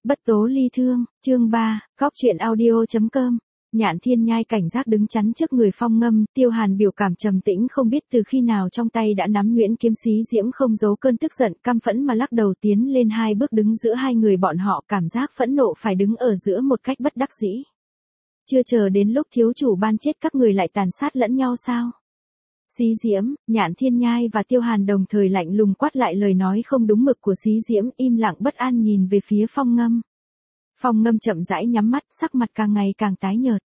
Bất tố ly thương, chương 3, góc truyện audio.com. Nhạn Thiên Nhai cảnh giác đứng chắn trước người Phong Ngâm, Tiêu Hàn biểu cảm trầm tĩnh không biết từ khi nào trong tay đã nắm nhuyễn kiếm xí diễm không giấu cơn tức giận, căm phẫn mà lắc đầu tiến lên 2 bước đứng giữa hai người bọn họ, cảm giác phẫn nộ phải đứng ở giữa một cách bất đắc dĩ. Chưa chờ đến lúc thiếu chủ ban chết các người lại tàn sát lẫn nhau sao? Xí Diễm, Nhạn Thiên Nhai và Tiêu Hàn đồng thời lạnh lùng quát lại lời nói không đúng mực của Xí Diễm, im lặng bất an nhìn về phía Phong Ngâm. Phong Ngâm chậm rãi nhắm mắt, sắc mặt càng ngày càng tái nhợt.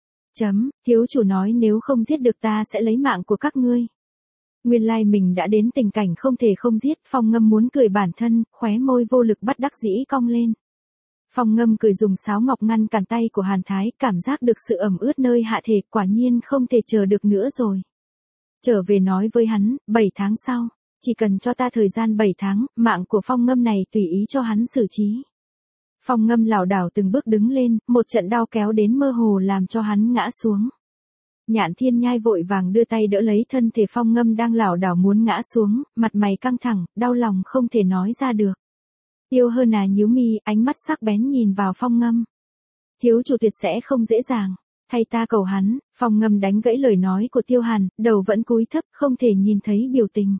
Thiếu chủ nói nếu không giết được ta sẽ lấy mạng của các ngươi. Nguyên lai mình đã đến tình cảnh không thể không giết, Phong Ngâm muốn cười bản thân, khóe môi vô lực bất đắc dĩ cong lên. Phong Ngâm cười dùng sáo ngọc ngăn cản tay của Hàn Thái, cảm giác được sự ẩm ướt nơi hạ thể, quả nhiên không thể chờ được nữa rồi. Trở về nói với hắn, 7 tháng sau, chỉ cần cho ta thời gian 7 tháng, mạng của Phong Ngâm này tùy ý cho hắn xử trí. Phong Ngâm lảo đảo từng bước đứng lên, một trận đau kéo đến mơ hồ làm cho hắn ngã xuống. Nhạn Thiên Nhai vội vàng đưa tay đỡ lấy thân thể Phong Ngâm đang lảo đảo muốn ngã xuống, mặt mày căng thẳng, đau lòng không thể nói ra được. Tiêu Hơn Nà nhíu mi, ánh mắt sắc bén nhìn vào Phong Ngâm. Thiếu chủ tuyệt sẽ không dễ dàng. Thay ta cầu hắn, Phong Ngâm đánh gãy lời nói của Tiêu Hàn, đầu vẫn cúi thấp, không thể nhìn thấy biểu tình.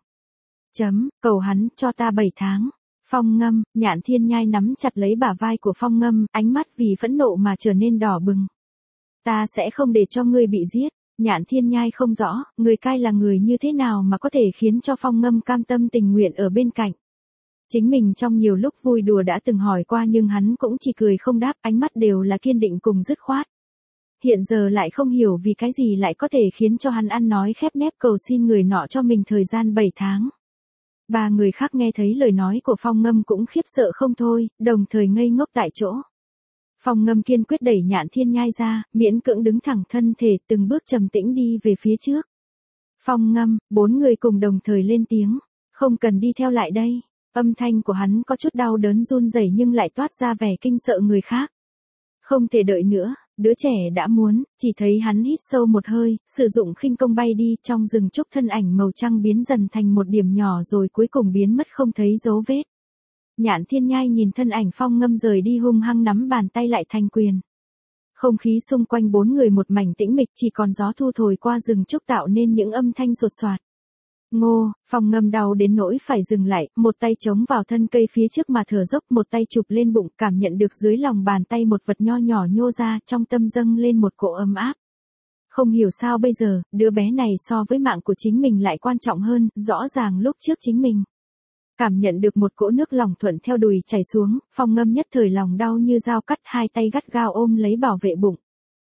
Cầu hắn, cho ta 7 tháng. Phong Ngâm, Nhạn Thiên Nhai nắm chặt lấy bả vai của Phong Ngâm, ánh mắt vì phẫn nộ mà trở nên đỏ bừng. Ta sẽ không để cho ngươi bị giết. Nhạn Thiên Nhai không rõ, người cai là người như thế nào mà có thể khiến cho Phong Ngâm cam tâm tình nguyện ở bên cạnh. Chính mình trong nhiều lúc vui đùa đã từng hỏi qua nhưng hắn cũng chỉ cười không đáp, ánh mắt đều là kiên định cùng dứt khoát. Hiện giờ lại không hiểu vì cái gì lại có thể khiến cho hắn ăn nói khép nép cầu xin người nọ cho mình thời gian 7 tháng. 3 người khác nghe thấy lời nói của Phong Ngâm cũng khiếp sợ không thôi, đồng thời ngây ngốc tại chỗ. Phong Ngâm kiên quyết đẩy Nhạn Thiên Nhai ra, miễn cưỡng đứng thẳng thân thể, từng bước trầm tĩnh đi về phía trước. Phong Ngâm, 4 người cùng đồng thời lên tiếng, không cần đi theo lại đây. Âm thanh của hắn có chút đau đớn run rẩy nhưng lại toát ra vẻ kinh sợ người khác. Không thể đợi nữa. Đứa trẻ đã muốn, chỉ thấy hắn hít sâu một hơi, sử dụng khinh công bay đi, trong rừng trúc thân ảnh màu trắng biến dần thành một điểm nhỏ rồi cuối cùng biến mất không thấy dấu vết. Nhạn Thiên Nhai nhìn thân ảnh Phong Ngâm rời đi hung hăng nắm bàn tay lại thành quyền. Không khí xung quanh 4 người một mảnh tĩnh mịch, chỉ còn gió thu thổi qua rừng trúc tạo nên những âm thanh sột soạt. Ngô, Phong Ngâm đau đến nỗi phải dừng lại, một tay chống vào thân cây phía trước mà thở dốc, một tay chụp lên bụng, cảm nhận được dưới lòng bàn tay một vật nho nhỏ nhô ra, trong tâm dâng lên một cỗ ấm áp. Không hiểu sao bây giờ, đứa bé này so với mạng của chính mình lại quan trọng hơn, rõ ràng lúc trước chính mình. Cảm nhận được một cỗ nước lòng thuận theo đùi chảy xuống, Phong Ngâm nhất thời lòng đau như dao cắt, hai tay gắt gao ôm lấy bảo vệ bụng.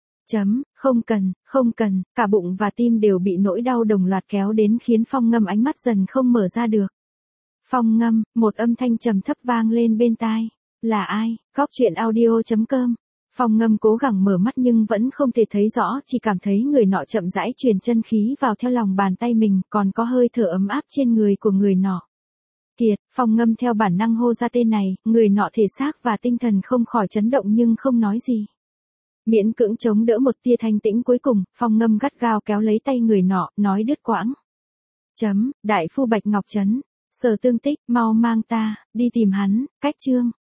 Không cần, cả bụng và tim đều bị nỗi đau đồng loạt kéo đến khiến Phong Ngâm ánh mắt dần không mở ra được. Phong Ngâm, một âm thanh trầm thấp vang lên bên tai. Là ai? Góc truyện audio.com. Phong Ngâm cố gắng mở mắt nhưng vẫn không thể thấy rõ, chỉ cảm thấy người nọ chậm rãi truyền chân khí vào theo lòng bàn tay mình, còn có hơi thở ấm áp trên người của người nọ. Kiệt, Phong Ngâm theo bản năng hô ra tên này, người nọ thể xác và tinh thần không khỏi chấn động nhưng không nói gì. Miễn cưỡng chống đỡ một tia thanh tĩnh cuối cùng, Phong Ngâm gắt gao kéo lấy tay người nọ, nói đứt quãng. Đại phu Bạch Ngọc Trấn, Sở Tương Tích, mau mang ta, đi tìm hắn, cách chương.